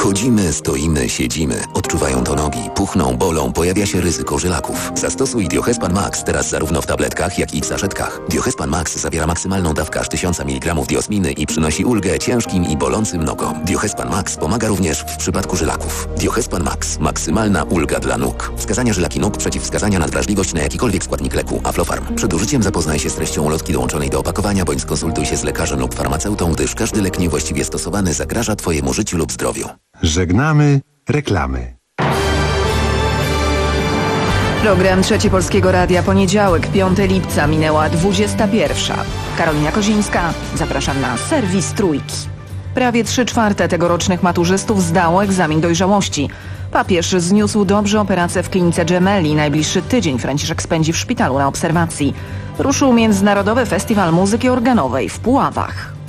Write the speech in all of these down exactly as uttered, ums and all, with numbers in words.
Chodzimy, stoimy, siedzimy. Odczuwają to nogi, puchną, bolą, pojawia się ryzyko żylaków. Zastosuj Diohespan Max teraz zarówno w tabletkach, jak i w saszetkach. Diohespan Max zawiera maksymalną dawkę aż tysiąc miligramów diosminy i przynosi ulgę ciężkim i bolącym nogom. Diohespan Max pomaga również w przypadku żylaków. Diohespan Max. Maksymalna ulga dla nóg. Wskazania żylaki nóg, przeciwwskazania na wrażliwość na jakikolwiek składnik leku. Aflofarm. Przed użyciem zapoznaj się z treścią ulotki dołączonej do opakowania, bądź skonsultuj się z lekarzem lub farmaceutą, gdyż każdy lek niewłaściwie stosowany zagraża Twojemu życiu lub zdrowiu. Żegnamy reklamy. Program Trzeci Polskiego Radia, poniedziałek, piątego lipca, minęła dwudziesta pierwsza. Karolina Kozińska, zapraszam na serwis Trójki. Prawie trzy czwarte tegorocznych maturzystów zdało egzamin dojrzałości. Papież zniósł dobrze operację w klinice Gemelli. Najbliższy tydzień Franciszek spędzi w szpitalu na obserwacji. Ruszył Międzynarodowy Festiwal Muzyki Organowej w Puławach.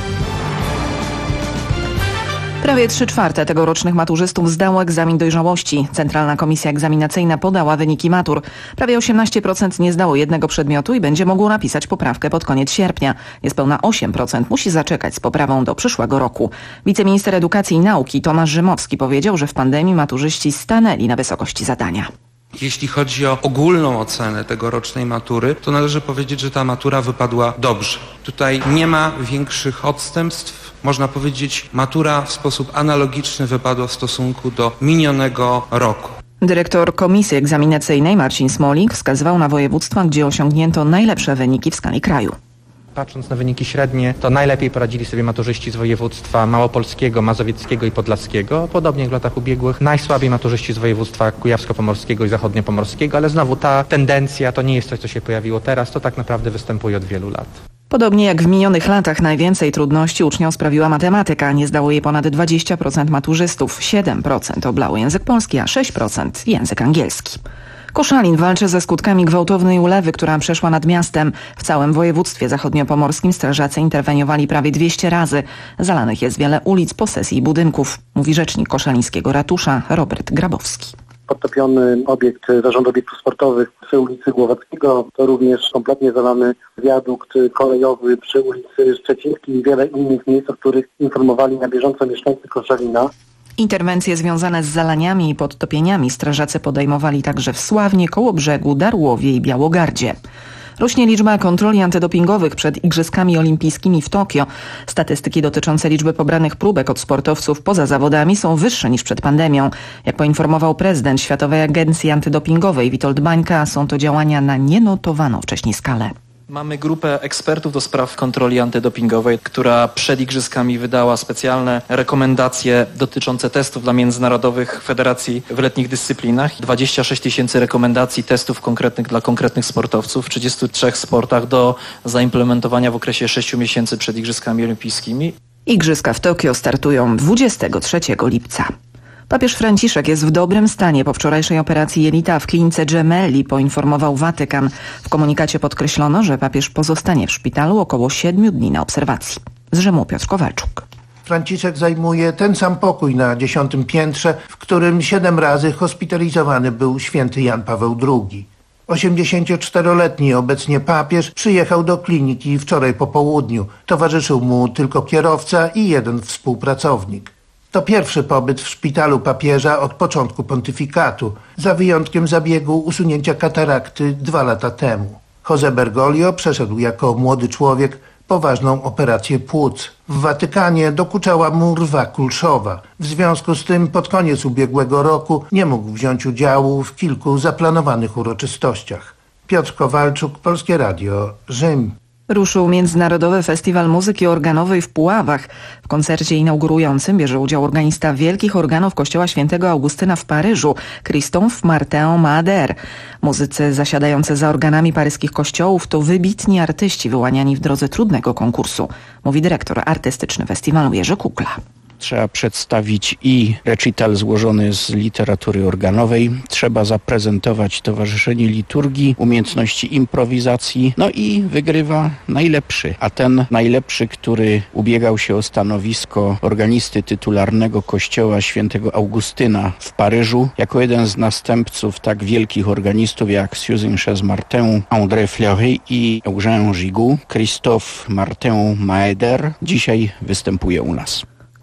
Prawie trzy czwarte tegorocznych maturzystów zdało egzamin dojrzałości. Centralna Komisja Egzaminacyjna podała wyniki matur. Prawie osiemnaście procent nie zdało jednego przedmiotu i będzie mogło napisać poprawkę pod koniec sierpnia. Niespełna osiem procent musi zaczekać z poprawą do przyszłego roku. Wiceminister Edukacji i Nauki Tomasz Rzymowski powiedział, że w pandemii maturzyści stanęli na wysokości zadania. Jeśli chodzi o ogólną ocenę tegorocznej matury, to należy powiedzieć, że ta matura wypadła dobrze. Tutaj nie ma większych odstępstw. Można powiedzieć, matura w sposób analogiczny wypadła w stosunku do minionego roku. Dyrektor Komisji Egzaminacyjnej Marcin Smolik wskazywał na województwa, gdzie osiągnięto najlepsze wyniki w skali kraju. Patrząc na wyniki średnie, to najlepiej poradzili sobie maturzyści z województwa małopolskiego, mazowieckiego i podlaskiego. Podobnie jak w latach ubiegłych. Najsłabiej maturzyści z województwa kujawsko-pomorskiego i zachodniopomorskiego, ale znowu ta tendencja to nie jest coś, co się pojawiło teraz, to tak naprawdę występuje od wielu lat. Podobnie jak w minionych latach najwięcej trudności uczniom sprawiła matematyka. Nie zdało jej ponad dwadzieścia procent maturzystów, siedem procent oblało język polski, a sześć procent język angielski. Koszalin walczy ze skutkami gwałtownej ulewy, która przeszła nad miastem. W całym województwie zachodniopomorskim strażacy interweniowali prawie dwieście razy. Zalanych jest wiele ulic, posesji i budynków, mówi rzecznik koszalińskiego ratusza Robert Grabowski. Podtopiony obiekt, zarząd obiektów sportowych przy ulicy Głowackiego, to również kompletnie zalany wiadukt kolejowy przy ulicy Szczecińskiej i wiele innych miejsc, o których informowali na bieżąco mieszkańcy Koszalina. Interwencje związane z zalaniami i podtopieniami strażacy podejmowali także w Sławnie, Kołobrzegu, Darłowie i Białogardzie. Rośnie liczba kontroli antydopingowych przed Igrzyskami Olimpijskimi w Tokio. Statystyki dotyczące liczby pobranych próbek od sportowców poza zawodami są wyższe niż przed pandemią. Jak poinformował prezydent Światowej Agencji Antydopingowej Witold Bańka, są to działania na nienotowaną wcześniej skalę. Mamy grupę ekspertów do spraw kontroli antydopingowej, która przed Igrzyskami wydała specjalne rekomendacje dotyczące testów dla międzynarodowych federacji w letnich dyscyplinach. dwadzieścia sześć tysięcy rekomendacji testów konkretnych dla konkretnych sportowców w trzydziestu trzech sportach do zaimplementowania w okresie sześciu miesięcy przed Igrzyskami Olimpijskimi. Igrzyska w Tokio startują dwudziestego trzeciego lipca. Papież Franciszek jest w dobrym stanie po wczorajszej operacji jelita w klinice Gemelli, poinformował Watykan. W komunikacie podkreślono, że papież pozostanie w szpitalu około siedmiu dni na obserwacji. Z Rzymu Piotr Kowalczuk. Franciszek zajmuje ten sam pokój na dziesiątym piętrze, w którym siedem razy hospitalizowany był święty Jan Paweł drugi. osiemdziesięcioczteroletni obecnie papież przyjechał do kliniki wczoraj po południu. Towarzyszył mu tylko kierowca i jeden współpracownik. To pierwszy pobyt w szpitalu papieża od początku pontyfikatu, za wyjątkiem zabiegu usunięcia katarakty dwa lata temu. José Bergoglio przeszedł jako młody człowiek poważną operację płuc. W Watykanie dokuczała mu rwa kulszowa. W związku z tym pod koniec ubiegłego roku nie mógł wziąć udziału w kilku zaplanowanych uroczystościach. Piotr Kowalczuk, Polskie Radio, Rzym. Ruszył Międzynarodowy Festiwal Muzyki Organowej w Puławach. W koncercie inaugurującym bierze udział organista wielkich organów kościoła świętego Augustyna w Paryżu, Christophe Martin Maader. Muzycy zasiadający za organami paryskich kościołów to wybitni artyści wyłaniani w drodze trudnego konkursu, mówi dyrektor artystyczny festiwalu Jerzy Kukla. Trzeba przedstawić i recital złożony z literatury organowej, trzeba zaprezentować towarzyszenie liturgii, umiejętności improwizacji, no i wygrywa najlepszy. A ten najlepszy, który ubiegał się o stanowisko organisty tytularnego kościoła świętego Augustyna w Paryżu, jako jeden z następców tak wielkich organistów jak Susan Martin, André Fleury i Eugène Gigoux, Christophe Martin Maader, dzisiaj występuje u nas.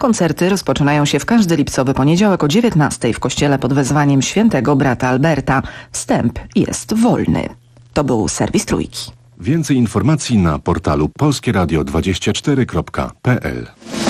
Koncerty rozpoczynają się w każdy lipcowy poniedziałek o dziewiętnastej w kościele pod wezwaniem świętego brata Alberta. Wstęp jest wolny. To był serwis Trójki. Więcej informacji na portalu polskie radio dwadzieścia cztery kropka p l.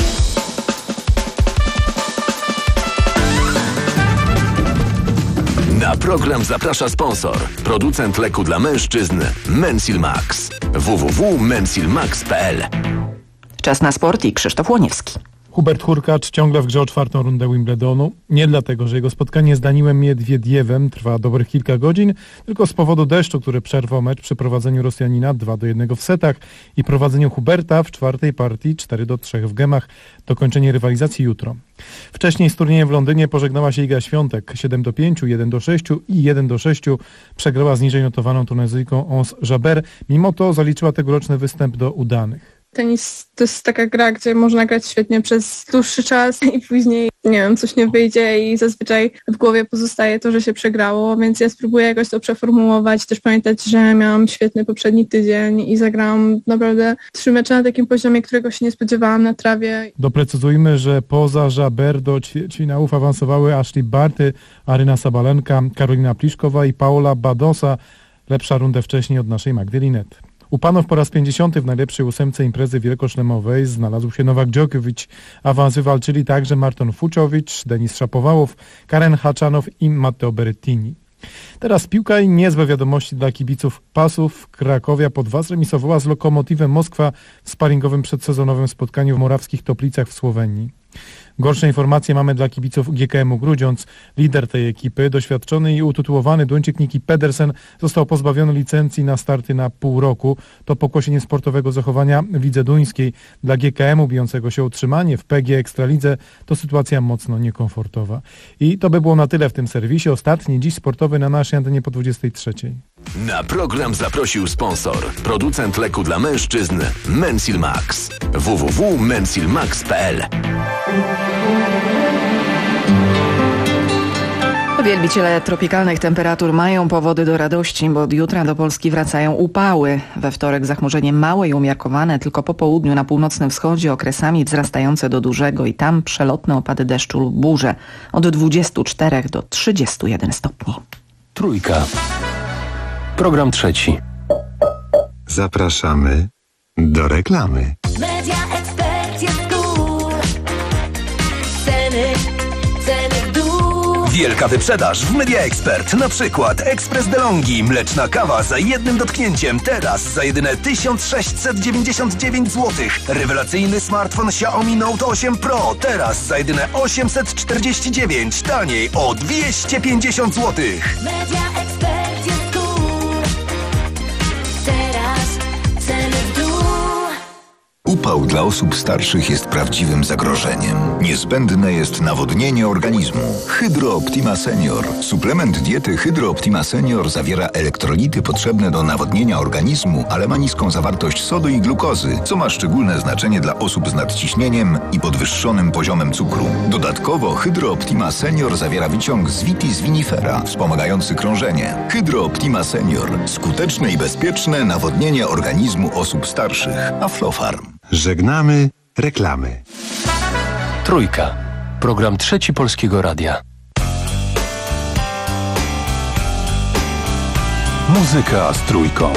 Na program zaprasza sponsor. Producent leku dla mężczyzn Mensil Max. w w w kropka mensil max kropka p l. Czas na sport i Krzysztof Łoniewski. Hubert Hurkacz ciągle w grze o czwartą rundę Wimbledonu. Nie dlatego, że jego spotkanie z Daniłem Miedwiediewem trwa dobrych kilka godzin, tylko z powodu deszczu, który przerwał mecz przy prowadzeniu Rosjanina dwa do jednego w setach i prowadzeniu Huberta w czwartej partii cztery do trzech w gemach. Dokończenie rywalizacji jutro. Wcześniej z turniejem w Londynie pożegnała się Iga Świątek. siedem do pięciu, jeden do sześciu i jeden do sześciu przegrała z niżej notowaną Tunezyjką Ons Jabeur. Mimo to zaliczyła tegoroczny występ do udanych. Tenis to jest taka gra, gdzie można grać świetnie przez dłuższy czas i później, nie wiem, coś nie wyjdzie i zazwyczaj w głowie pozostaje to, że się przegrało, więc ja spróbuję jakoś to przeformułować, też pamiętać, że miałam świetny poprzedni tydzień i zagrałam naprawdę trzy mecze na takim poziomie, którego się nie spodziewałam na trawie. Doprecyzujmy, że poza Jabeur do ćwierćfinałów awansowały Ashley Barty, Aryna Sabalenka, Karolina Pliszkowa i Paola Badosa. Lepsza rundę wcześniej od naszej Magdy Linet. U panów po raz pięćdziesiąty w najlepszej ósemce imprezy wielkoszlemowej znalazł się Nowak Djokovic. Awans wywalczyli także Marton Fucsovics, Denis Szapowałow, Karen Haczanow i Matteo Berrettini. Teraz piłka i niezłe wiadomości dla kibiców Pasów. Krakowia po dwa zremisowała z Lokomotywem Moskwa w sparingowym przedsezonowym spotkaniu w Morawskich Toplicach w Słowenii. Gorsze informacje mamy dla kibiców G K M-u Grudziądz. Lider tej ekipy, doświadczony i utytułowany Duńczyk Niki Pedersen został pozbawiony licencji na starty na pół roku. To pokłosie niesportowego zachowania w lidze duńskiej. Dla G K M-u bijącego się o utrzymanie w P G Ekstralidze to sytuacja mocno niekomfortowa. I to by było na tyle w tym serwisie. Ostatni dziś sportowy na naszej antenie po dwudziestej trzeciej. Na program zaprosił sponsor. Producent leku dla mężczyzn Mensil Max. w w w kropka mensil max kropka p l. Wielbiciele tropikalnych temperatur mają powody do radości, bo od jutra do Polski wracają upały. We wtorek zachmurzenie małe i umiarkowane, tylko po południu na północnym wschodzie okresami wzrastające do dużego i tam przelotne opady deszczu lub burze od dwudziestu czterech do trzydziestu jeden stopni. Trójka. Program trzeci. Zapraszamy do reklamy. Media Expert jest cool. Ceny, ceny w dół. Wielka wyprzedaż w Media Expert. Na przykład ekspres DeLonghi, mleczna kawa za jednym dotknięciem. Teraz za jedyne tysiąc sześćset dziewięćdziesiąt dziewięć złotych. Rewelacyjny smartfon Xiaomi Note osiem Pro. Teraz za jedyne osiemset czterdzieści dziewięć. Taniej o dwieście pięćdziesiąt złotych. Media Expert jest cool. Teraz ceny w dół. Upał dla osób starszych jest prawdziwym zagrożeniem. Niezbędne jest nawodnienie organizmu. Hydro Optima Senior. Suplement diety Hydro Optima Senior zawiera elektrolity potrzebne do nawodnienia organizmu, ale ma niską zawartość sodu i glukozy, co ma szczególne znaczenie dla osób z nadciśnieniem i podwyższonym poziomem cukru. Dodatkowo Hydro Optima Senior zawiera wyciąg z Vitis vinifera, wspomagający krążenie. Hydro Optima Senior. Skuteczne i bezpieczne nawodnienie organizmu osób starszych. Aflofarm. Żegnamy reklamy. Trójka. Program trzeci Polskiego Radia. Muzyka z trójką.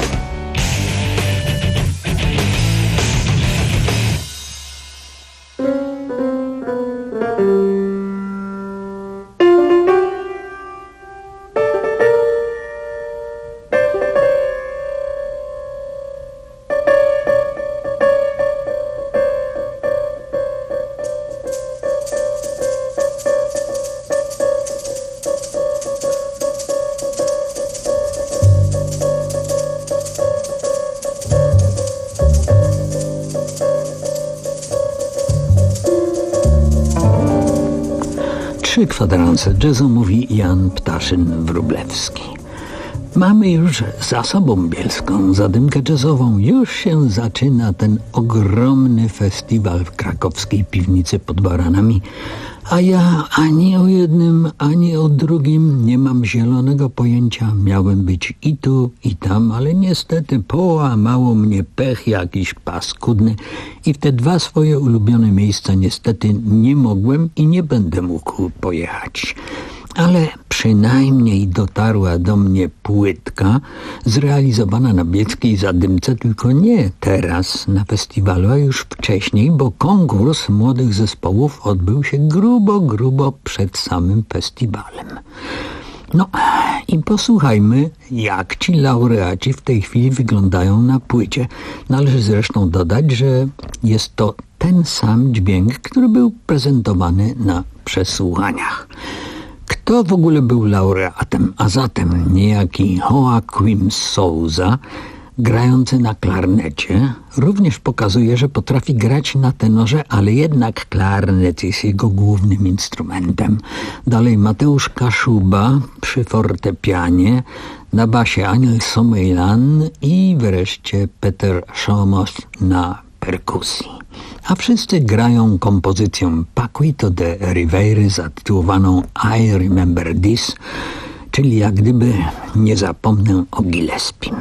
Trzy kwadranse jazzu, mówi Jan Ptaszyn-Wróblewski. Mamy już za sobą Bielską Zadymkę Jazzową. Już się zaczyna ten ogromny festiwal w krakowskiej piwnicy pod Baranami. A ja ani o jednym, ani o drugim nie mam zielonego pojęcia. Miałem być i tu, i tam, ale niestety połamało mnie pech jakiś paskudny i w te dwa swoje ulubione miejsca niestety nie mogłem i nie będę mógł pojechać. Ale przynajmniej dotarła do mnie płytka zrealizowana na bielskiej Zadymce, tylko nie teraz na festiwalu, a już wcześniej, bo konkurs młodych zespołów odbył się grubo, grubo przed samym festiwalem. No i posłuchajmy, jak ci laureaci w tej chwili wyglądają na płycie. Należy zresztą dodać, że jest to ten sam dźwięk, który był prezentowany na przesłuchaniach. Kto w ogóle był laureatem? A zatem niejaki Joaquim Souza, grający na klarnecie, również pokazuje, że potrafi grać na tenorze, ale jednak klarnet jest jego głównym instrumentem. Dalej Mateusz Kaszuba przy fortepianie, na basie Aniel Somejlan i wreszcie Peter Szomos na perkusji. A wszyscy grają kompozycją Paquito de Riveiry zatytułowaną I Remember This, czyli jak gdyby nie zapomnę o Gillespie.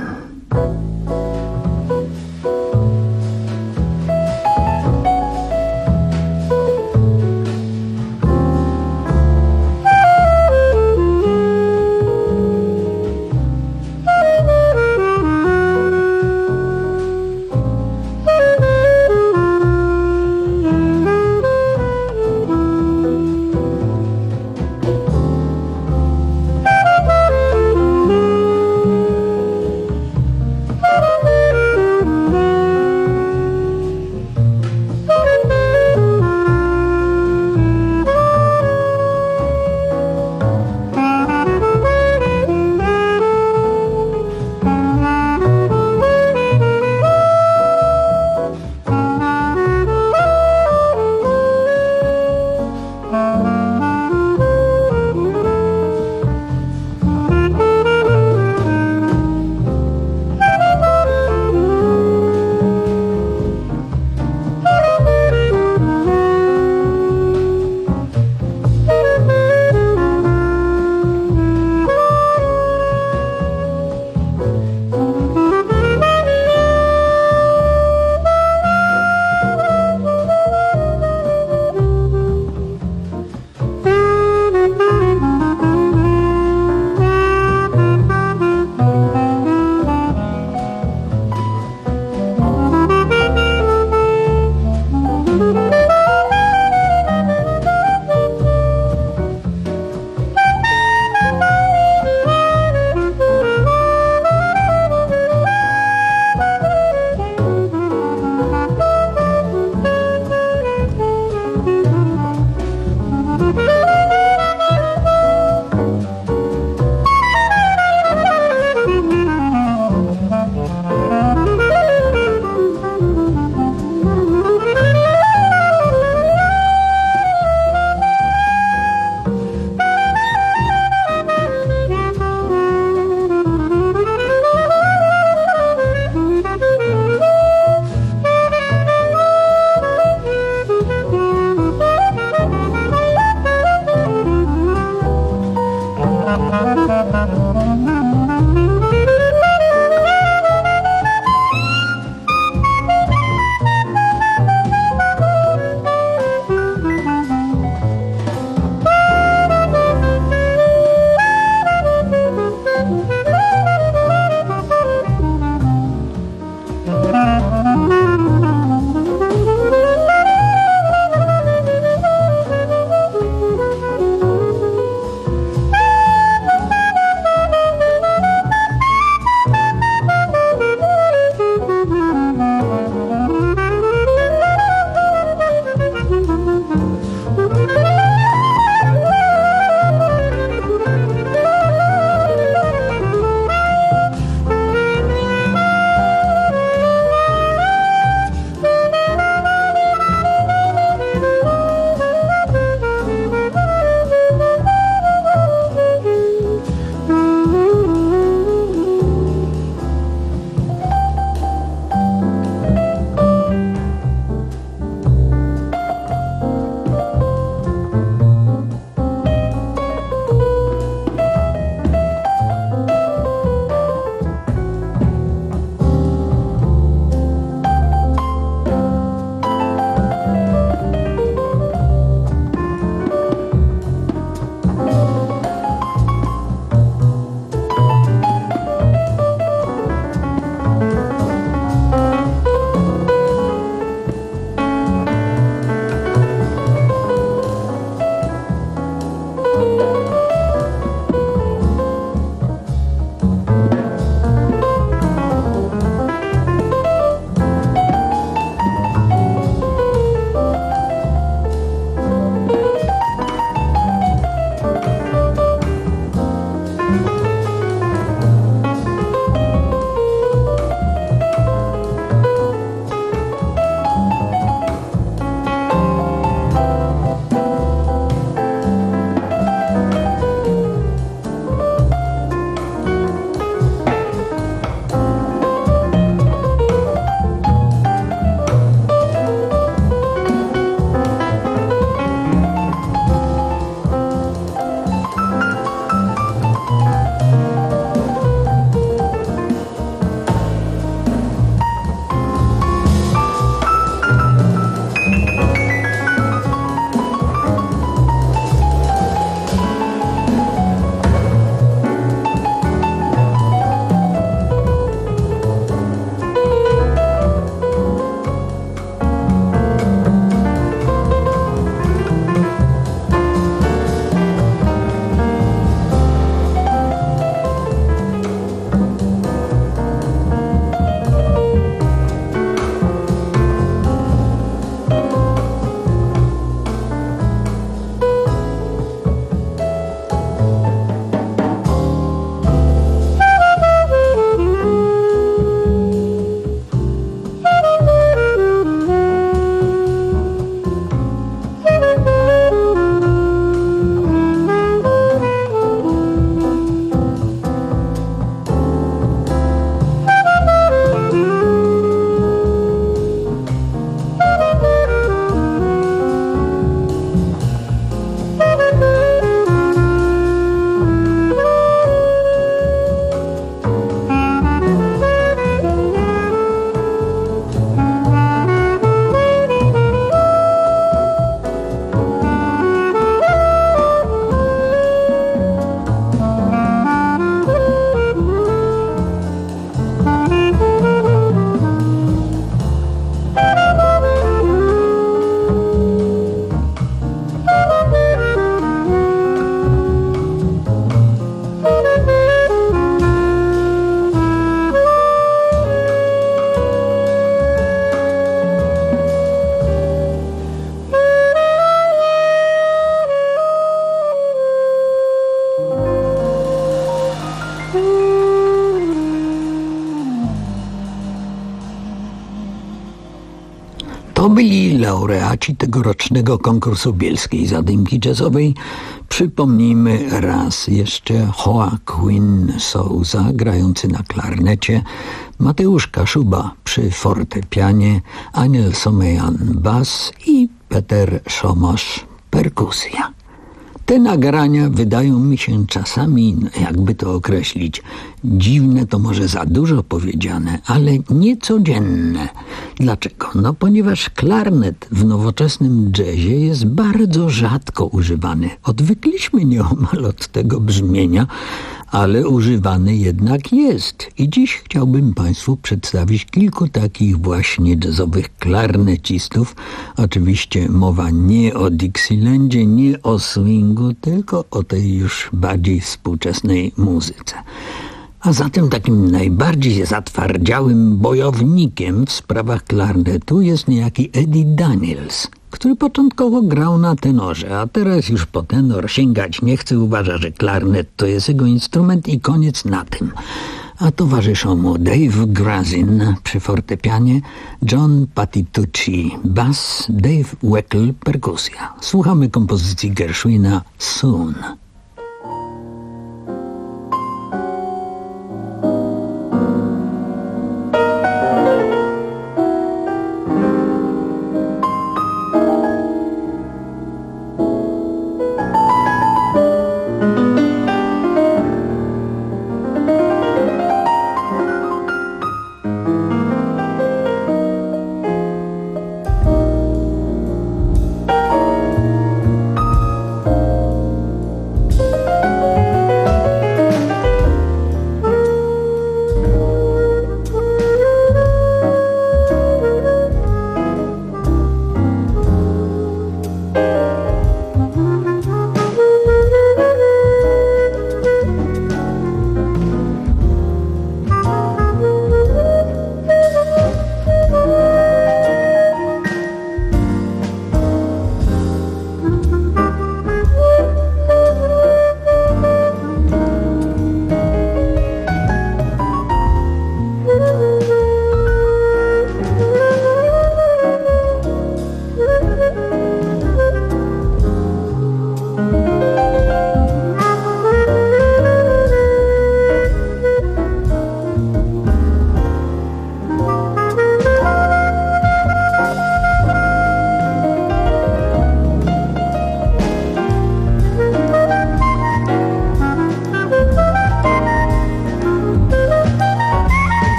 byli laureaci tegorocznego konkursu Bielskiej Zadymki Jazzowej. Przypomnijmy raz jeszcze Joaquin Souza grający na klarnecie, Mateusz Kaszuba przy fortepianie, Aniel Somejan bas i Peter Szomosz perkusja. Te nagrania wydają mi się czasami, jakby to określić, dziwne to może za dużo powiedziane, ale niecodzienne. Dlaczego? No ponieważ klarnet w nowoczesnym jazzie jest bardzo rzadko używany. Odwykliśmy nieomal od tego brzmienia, ale używany jednak jest. I dziś chciałbym Państwu przedstawić kilku takich właśnie jazzowych klarnecistów. Oczywiście mowa nie o Dixielandzie, nie o swingu, tylko o tej już bardziej współczesnej muzyce. A zatem takim najbardziej zatwardziałym bojownikiem w sprawach klarnetu jest niejaki Eddie Daniels, który początkowo grał na tenorze, a teraz już po tenor sięgać nie chce, uważa, że klarnet to jest jego instrument i koniec na tym. A towarzyszą mu Dave Grazin przy fortepianie, John Patitucci bas, Dave Weckl perkusja. Słuchamy kompozycji Gershwina Soon.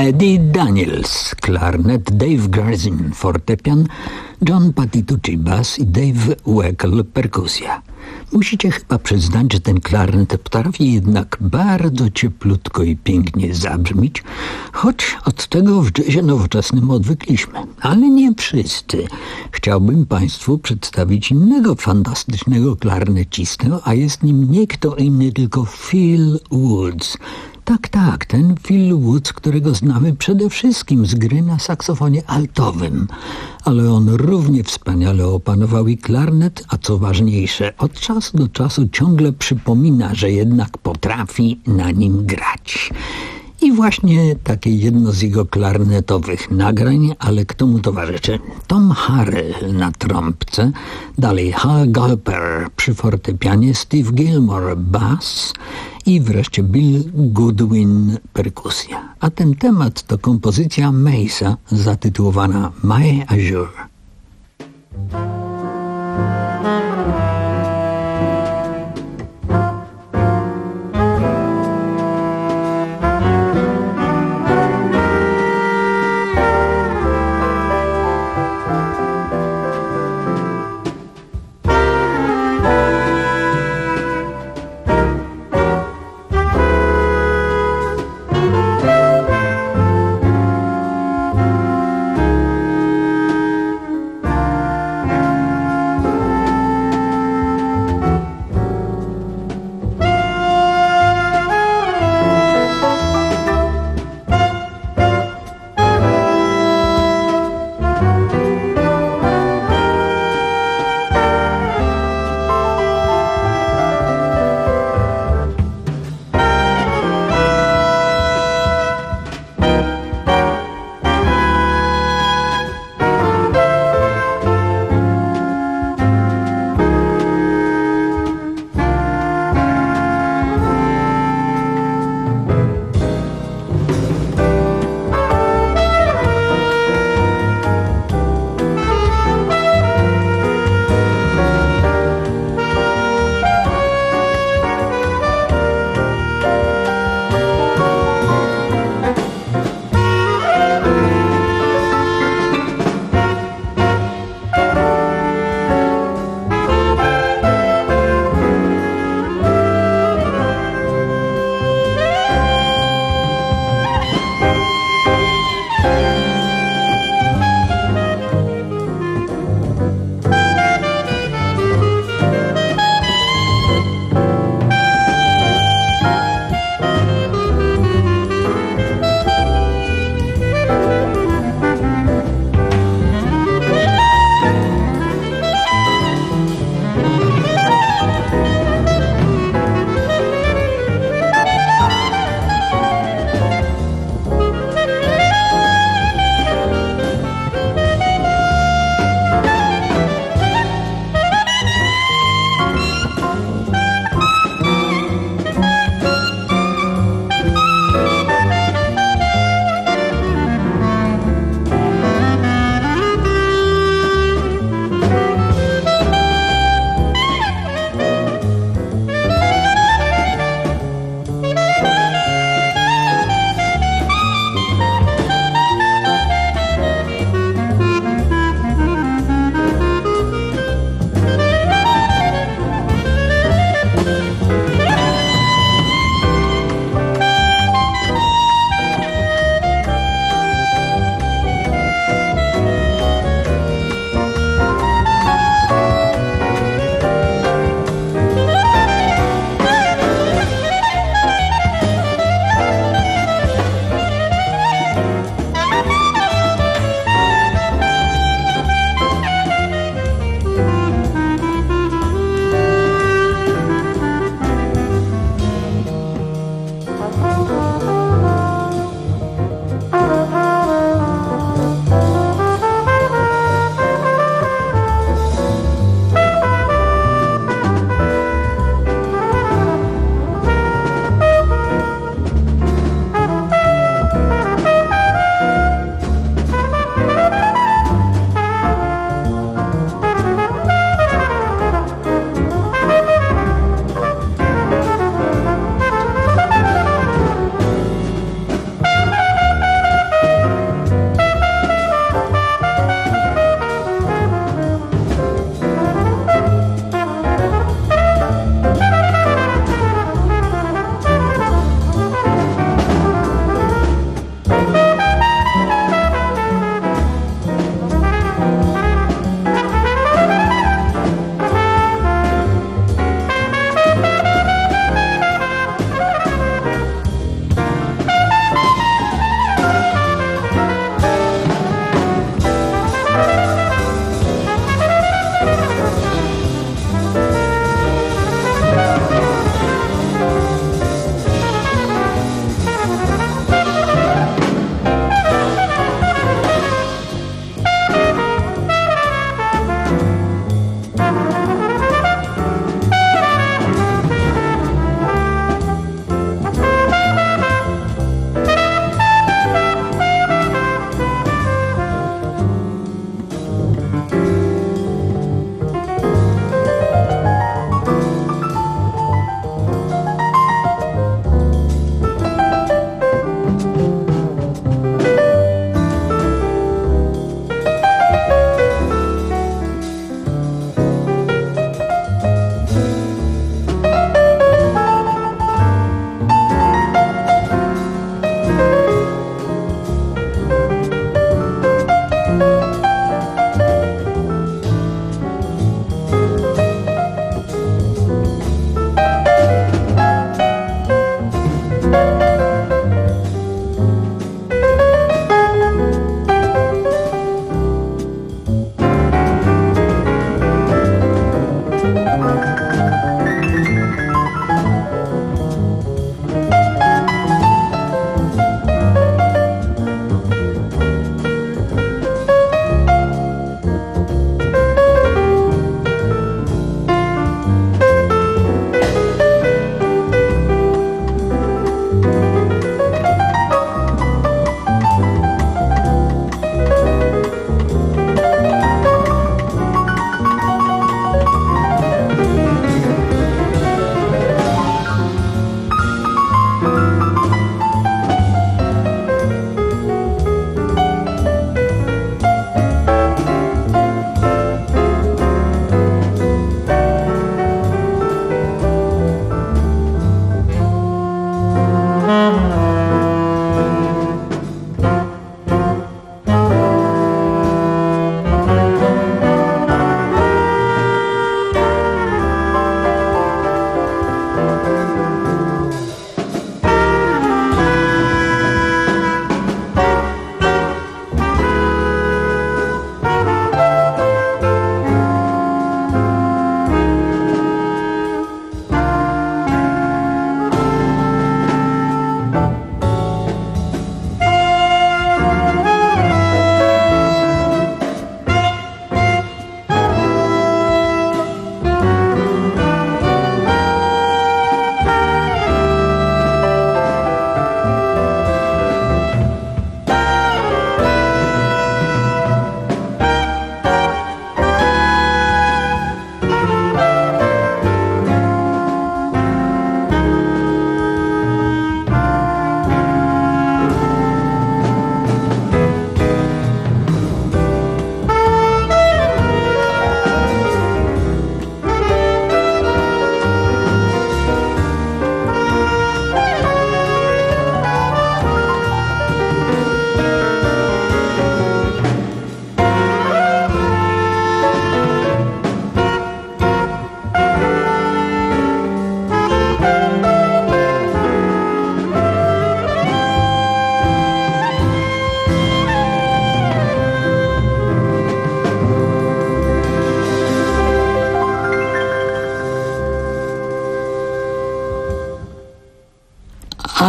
Eddie Daniels, klarnet, Dave Garzin, fortepian, John Patitucci, bas i Dave Weckl, perkusja. Musicie chyba przyznać, że ten klarnet potrafi jednak bardzo cieplutko i pięknie zabrzmieć, choć od tego w jazzie nowoczesnym odwykliśmy. Ale nie wszyscy. Chciałbym Państwu przedstawić innego fantastycznego klarnecistę, a jest nim nie kto inny, tylko Phil Woods. Tak, tak, ten Phil Woods, którego znamy przede wszystkim z gry na saksofonie altowym. Ale on równie wspaniale opanował i klarnet, a co ważniejsze, od czasu do czasu ciągle przypomina, że jednak potrafi na nim grać. I właśnie takie jedno z jego klarnetowych nagrań, ale kto mu towarzyszy? Tom Harrell na trąbce, dalej Hal Galper przy fortepianie, Steve Gilmore bass i wreszcie Bill Goodwin perkusja. A ten temat to kompozycja Mace'a zatytułowana My Azure.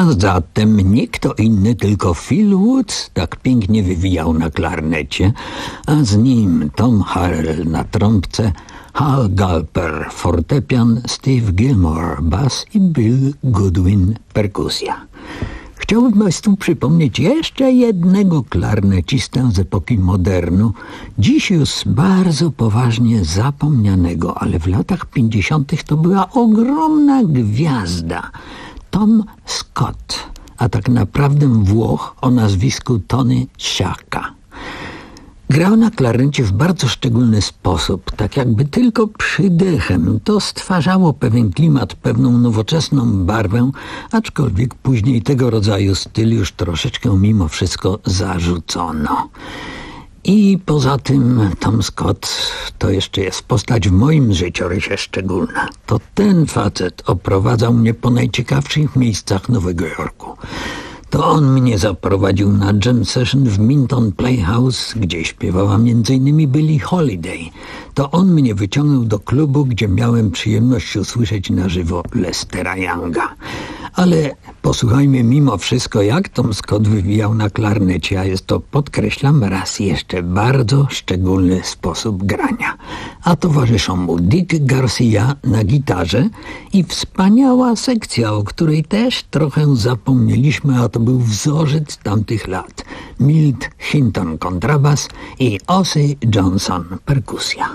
A zatem nie kto inny, tylko Phil Woods tak pięknie wywijał na klarnecie, a z nim Tom Harrell na trąbce, Hal Galper fortepian, Steve Gilmore bas i Bill Goodwin perkusja. Chciałbym Państwu przypomnieć jeszcze jednego klarnecistę z epoki modernu, dziś już bardzo poważnie zapomnianego, ale w latach pięćdziesiątych to była ogromna gwiazda. Tom Scott, a tak naprawdę Włoch o nazwisku Tony Sciacca. Grał na klarnecie w bardzo szczególny sposób, tak jakby tylko przydechem. To stwarzało pewien klimat, pewną nowoczesną barwę, aczkolwiek później tego rodzaju styl już troszeczkę mimo wszystko zarzucono. I poza tym Tom Scott to jeszcze jest postać w moim życiorysie szczególna. To ten facet oprowadzał mnie po najciekawszych miejscach Nowego Jorku. To on mnie zaprowadził na jam session w Minton Playhouse, gdzie śpiewała między innymi Billie Holiday. To on mnie wyciągnął do klubu, gdzie miałem przyjemność usłyszeć na żywo Lestera Younga. Ale posłuchajmy mimo wszystko, jak Tom Scott wywijał na klarnecie, a jest to, podkreślam raz jeszcze, bardzo szczególny sposób grania. A towarzyszą mu Dick Garcia na gitarze i wspaniała sekcja, o której też trochę zapomnieliśmy, a to był wzorzec tamtych lat. Milt Hinton kontrabas i Ossie Johnson perkusja.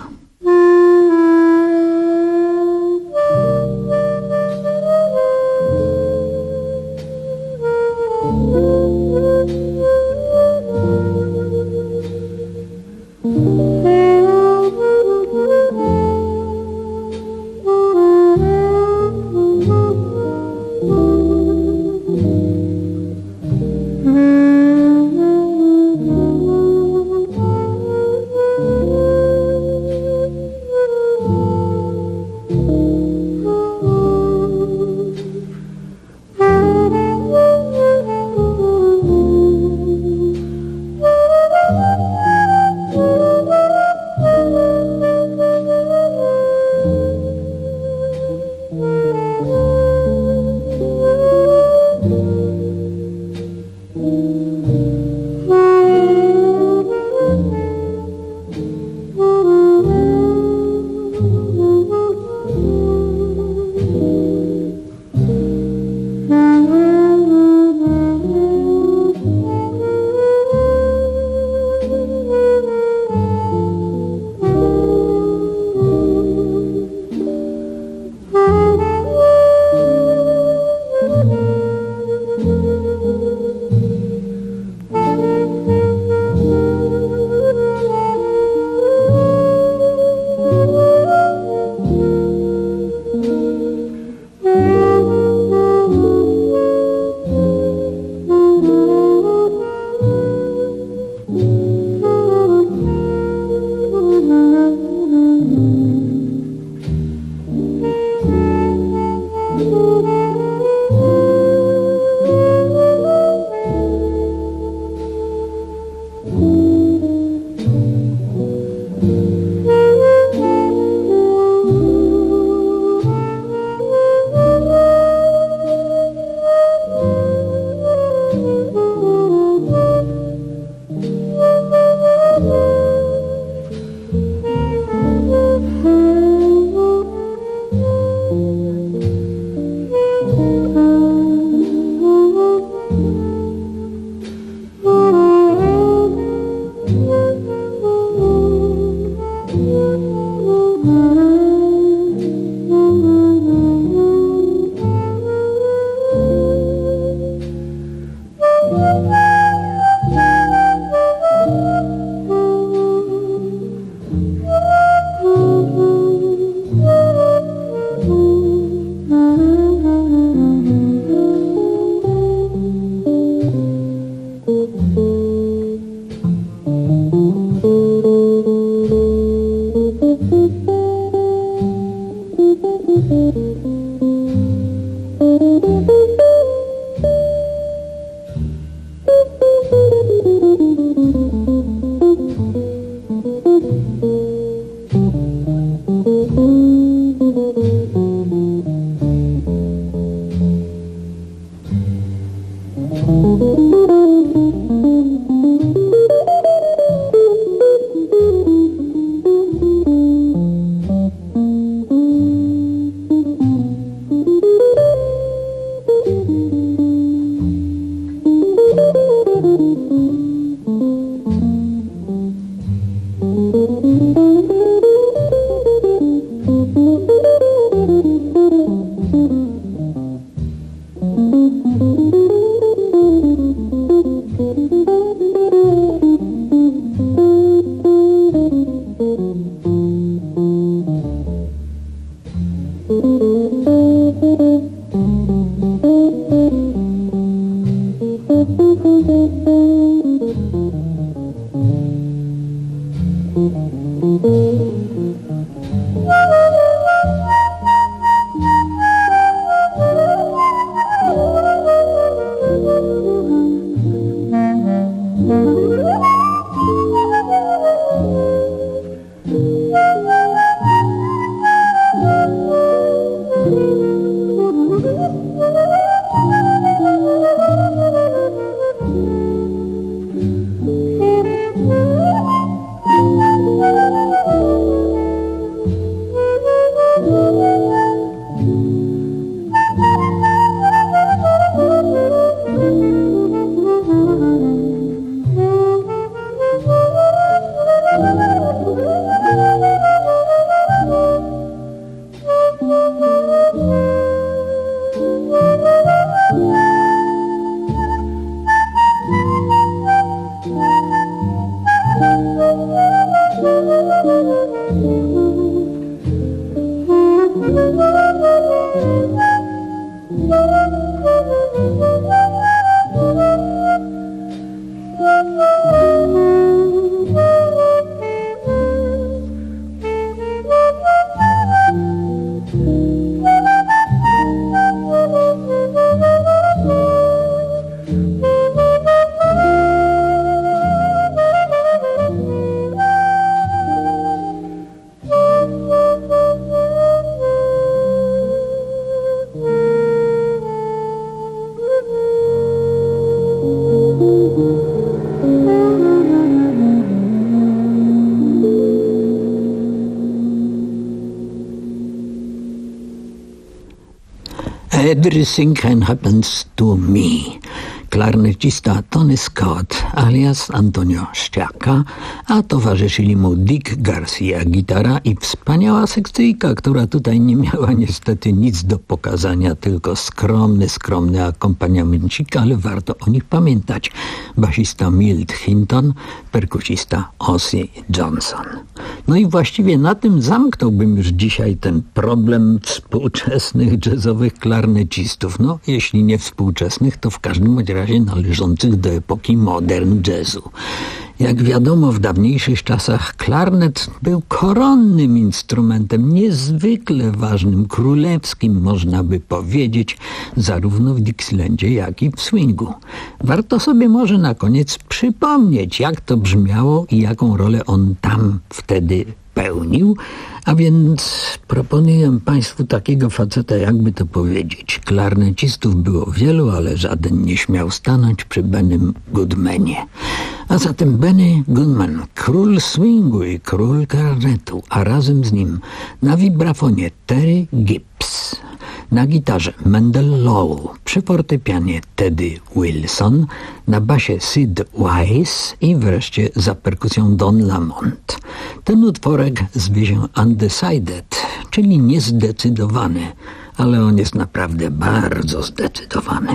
Everything Can Happens to Me. Klarnecista Tony Scott alias Antonio Ściaka, a towarzyszyli mu Dick Garcia gitara i wspaniała sekcyjka, która tutaj nie miała niestety nic do pokazania, tylko skromny, skromny akompaniamencik, ale warto o nich pamiętać. Basista Milt Hinton, perkusista Ozzy Johnson. No i właściwie na tym zamknąłbym już dzisiaj ten problem współczesnych jazzowych klarnecistów. No, jeśli nie współczesnych, to w każdym razie należących do epoki modern jazzu. Jak wiadomo, w dawniejszych czasach klarnet był koronnym instrumentem, niezwykle ważnym, królewskim, można by powiedzieć, zarówno w Dixielandzie, jak i w swingu. Warto sobie może na koniec przypomnieć, jak to brzmiało i jaką rolę on tam wtedy pełnił, a więc proponuję Państwu takiego faceta, jakby to powiedzieć. Klarnecistów było wielu, ale żaden nie śmiał stanąć przy Bennym Goodmanie. A zatem Benny Goodman, król swingu i król klarnetu, a razem z nim na wibrafonie Terry Gibbs, na gitarze Mendel Lowell, przy fortepianie Teddy Wilson, na basie Sid Wise i wreszcie za perkusją Don Lamont. Ten utworek zwie się Undecided, czyli niezdecydowany, ale on jest naprawdę bardzo zdecydowany.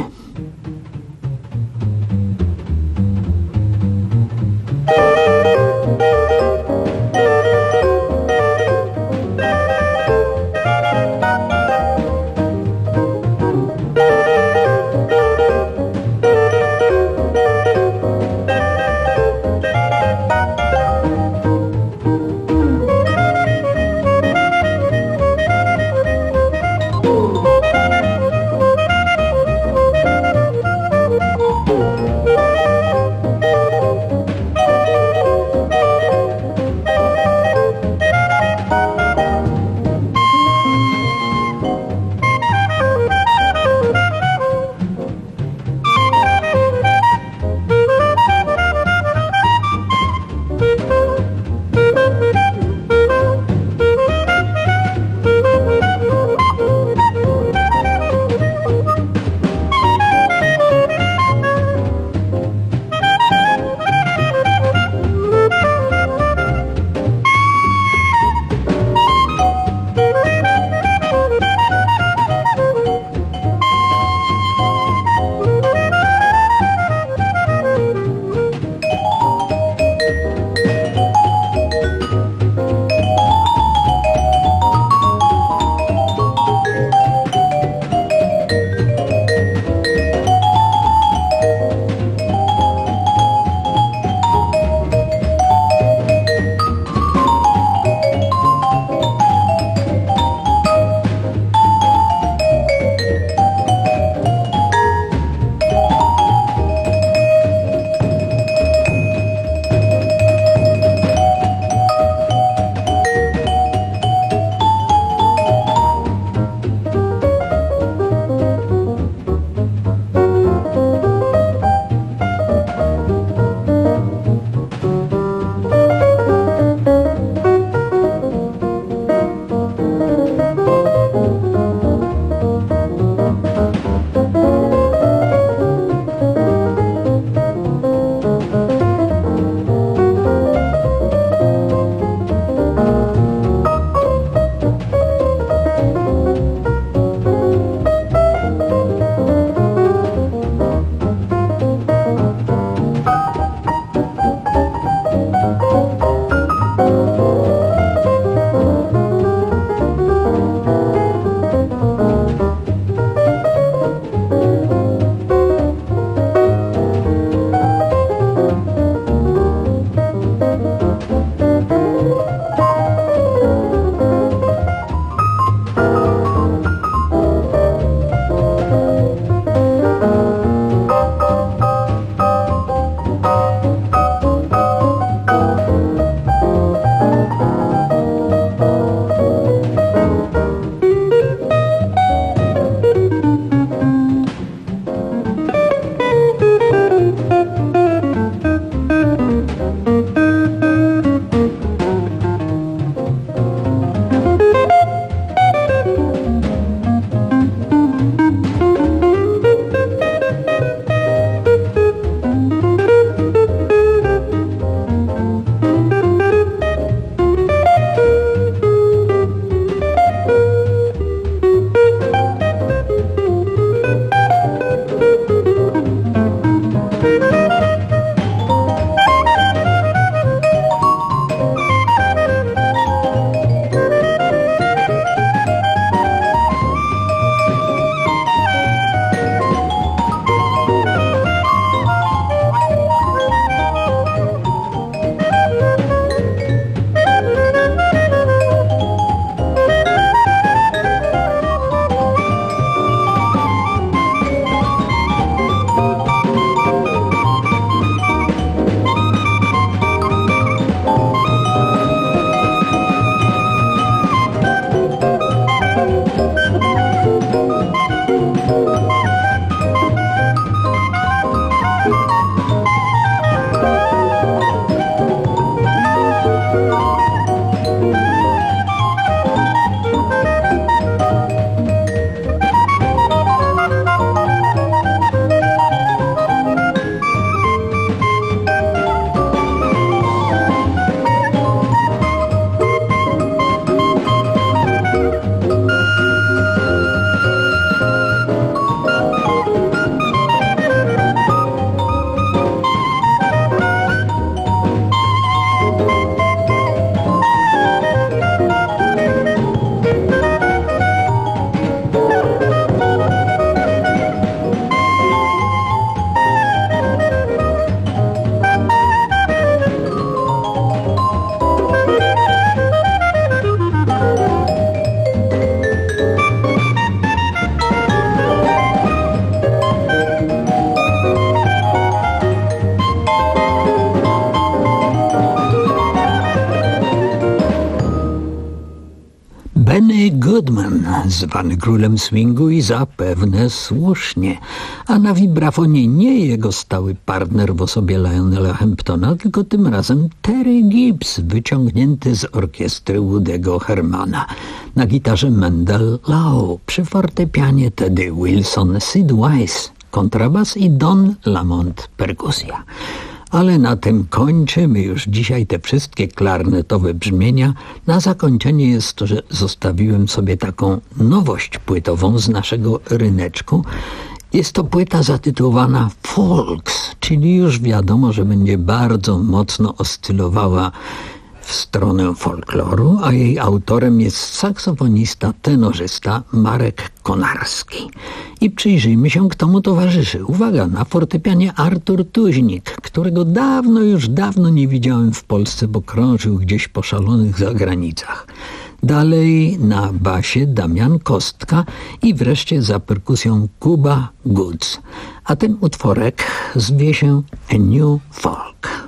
Goodman, zwany królem swingu i zapewne słusznie. A na wibrafonie nie jego stały partner w osobie Lionela Hamptona, tylko tym razem Terry Gibbs, wyciągnięty z orkiestry Woody'ego Hermana. Na gitarze Mendel Lau, przy fortepianie Teddy Wilson, Sid Wise, kontrabas i Don Lamont, perkusja. Ale na tym kończymy już dzisiaj te wszystkie klarnetowe brzmienia. Na zakończenie jest to, że zostawiłem sobie taką nowość płytową z naszego ryneczku. Jest to płyta zatytułowana Folks, czyli już wiadomo, że będzie bardzo mocno oscylowała w stronę folkloru, a jej autorem jest saksofonista, tenorzysta Marek Konarski. I przyjrzyjmy się, kto mu towarzyszy. Uwaga, na fortepianie Artur Tuźnik, którego dawno, już dawno nie widziałem w Polsce, bo krążył gdzieś po szalonych zagranicach. Dalej na basie Damian Kostka i wreszcie za perkusją Kuba Goods. A ten utworek zwie się A New Folk.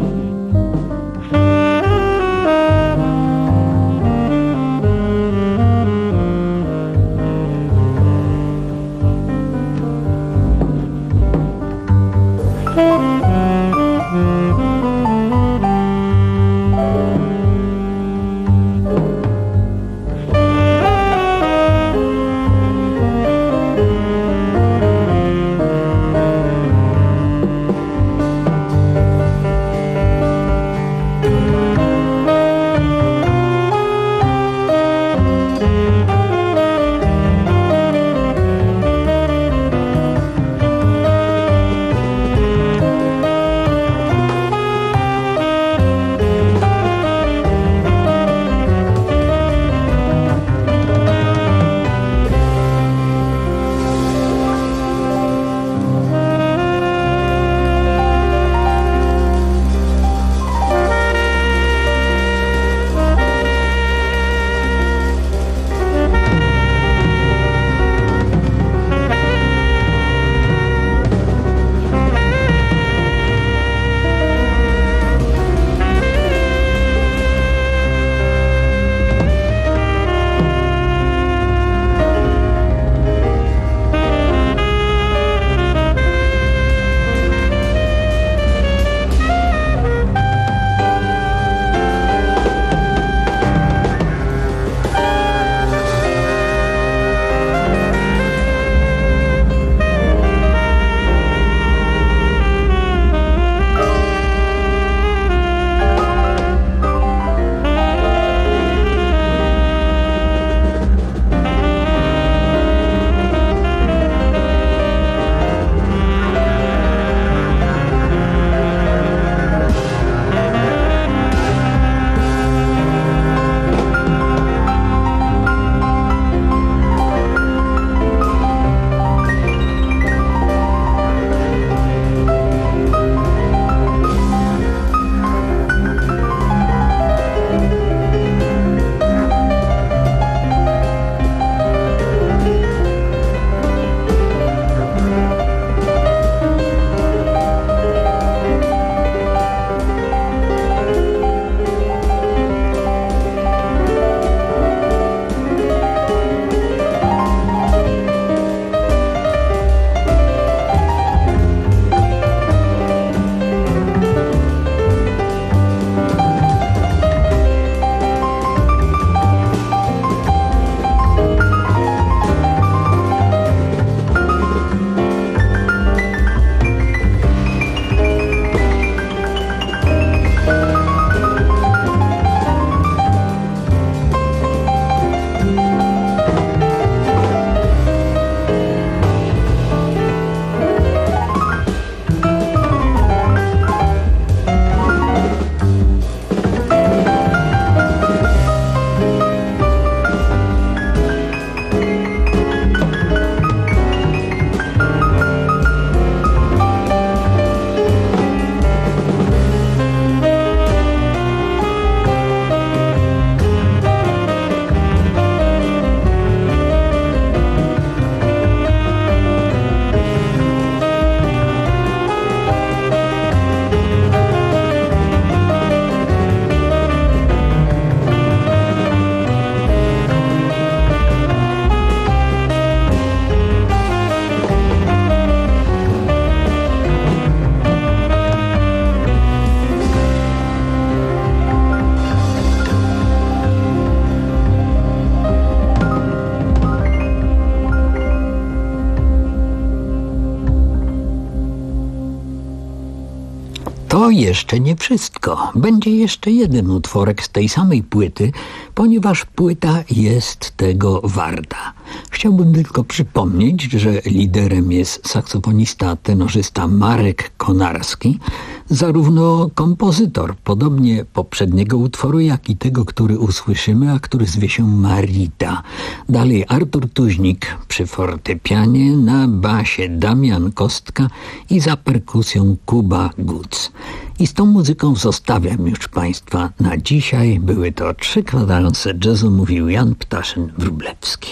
Thank you. to jeszcze nie wszystko. Będzie jeszcze jeden utworek z tej samej płyty, ponieważ płyta jest tego warta. Chciałbym tylko przypomnieć, że liderem jest saksofonista, tenorzysta Marek Konarski, zarówno kompozytor, podobnie poprzedniego utworu, jak i tego, który usłyszymy, a który zwie się Marita. Dalej Artur Tuźnik przy fortepianie, na basie Damian Kostka i za perkusją Kuba Guc. I z tą muzyką zostawiam już Państwa na dzisiaj. Były to trzy kwadranse jazzu, mówił Jan Ptaszyn-Wróblewski.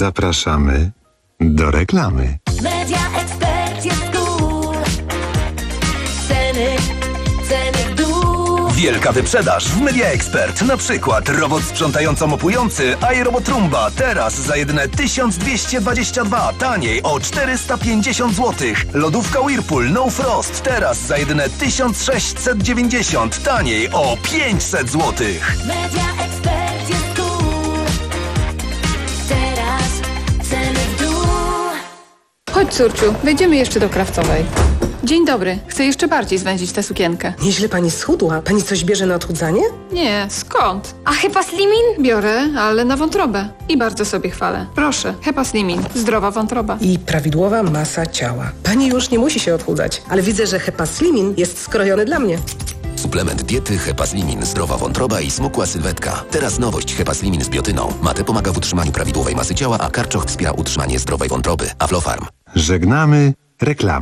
Zapraszamy do reklamy. Media Expert jest cool. Ceny, ceny w dół. Wielka wyprzedaż w Media Expert. Na przykład robot sprzątająco-mopujący iRobot Roomba teraz za jedyne tysiąc dwieście dwadzieścia dwa, taniej o czterysta pięćdziesiąt złotych. Lodówka Whirlpool No Frost teraz za jedyne tysiąc sześćset dziewięćdziesiąt, taniej o pięćset złotych. Media Expert jest cool. Teraz ceny w dół. Chodź, córciu, wejdziemy jeszcze do Krawcowej. Dzień dobry. Chcę jeszcze bardziej zwęzić tę sukienkę. Nieźle pani schudła. Pani coś bierze na odchudzanie? Nie, skąd? A Hepa Slimin? Biorę, ale na wątrobę. I bardzo sobie chwalę. Proszę, Hepa Slimin. Zdrowa wątroba. I prawidłowa masa ciała. Pani już nie musi się odchudzać, ale widzę, że Hepa Slimin jest skrojony dla mnie. Suplement diety Hepaslimin, zdrowa wątroba i smukła sylwetka. Teraz nowość Hepaslimin z biotyną. Mate pomaga w utrzymaniu prawidłowej masy ciała, a karczoch wspiera utrzymanie zdrowej wątroby. Aflofarm. Żegnamy reklamy.